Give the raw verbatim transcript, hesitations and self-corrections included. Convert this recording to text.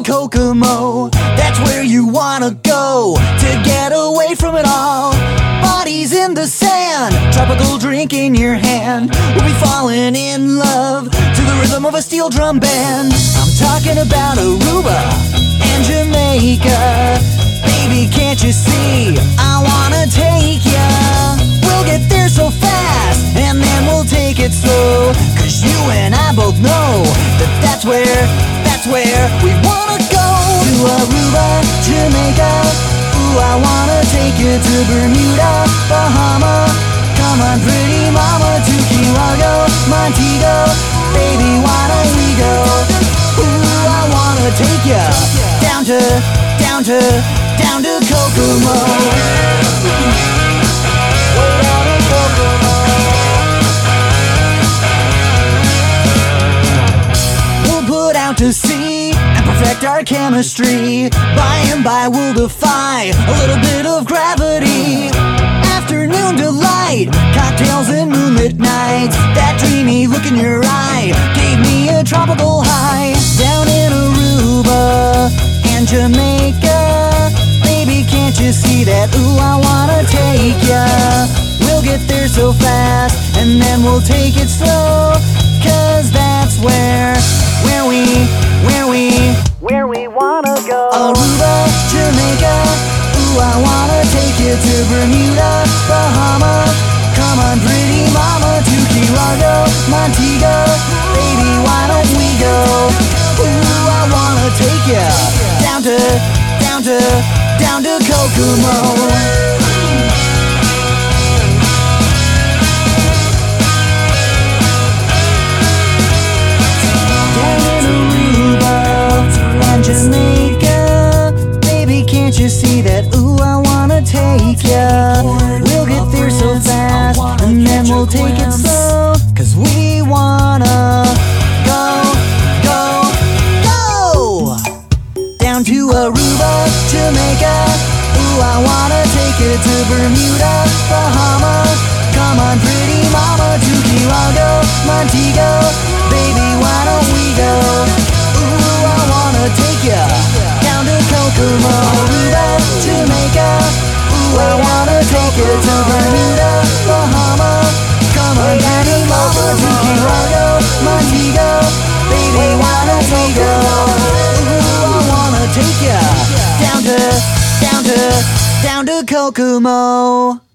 Kokomo. That's where you wanna go to get away from it all. Bodies in the sand, tropical drink in your hand. We'll be falling in love to the rhythm of a steel drum band. I'm talking about Aruba and Jamaica. Baby, can't you see, I wanna take ya. We'll get there so fast, and then we'll take it slow. Cause you and I both know that that's where, that's where we wanna go. To Aruba, Jamaica. Ooh, I wanna take you to Bermuda, Bahama. Come on, pretty mama, to Key Largo, Montego. Baby, why don't we go? Ooh, I wanna take ya down to, down to, down to Kokomo. Down to Kokomo. We'll put out to sea and perfect our chemistry. By and by we'll defy a little bit of gravity. Afternoon delight, cocktails and moonlit nights. That dreamy look in your eye gave me a tropical high. Down in Aruba and Jamaica. Baby, can't you see that? Ooh, I wanna take ya. We'll get there so fast, and then we'll take it slow. Cause that's where, where we, where we, where we wanna go. Aruba, Jamaica. Ooh, I wanna take you to Bermuda, Bahama. Come on, pretty mama, to Key Largo, Montego. Baby, why don't we go? Ooh, I wanna take ya down to, down to, down to Kokomo. Jamaica, baby, can't you see that? Ooh, I wanna take ya. We'll get there so fast, and then we'll take it slow. Cause we wanna go, go, go down to Aruba, Jamaica. Ooh, I wanna take you to Bermuda, Bahama. Come on, pretty mama, to Key Largo, Montego. Baby, why don't we go? Ooh, I wanna take ya down to Kokomo. Aruba, Jamaica. Ooh, I wanna take you to Bermuda, Bahama. Come on, pretty mama, to Key Largo, Montego. Baby, why don't we go? Ooh, I wanna take ya down to, down to, down to Kokomo.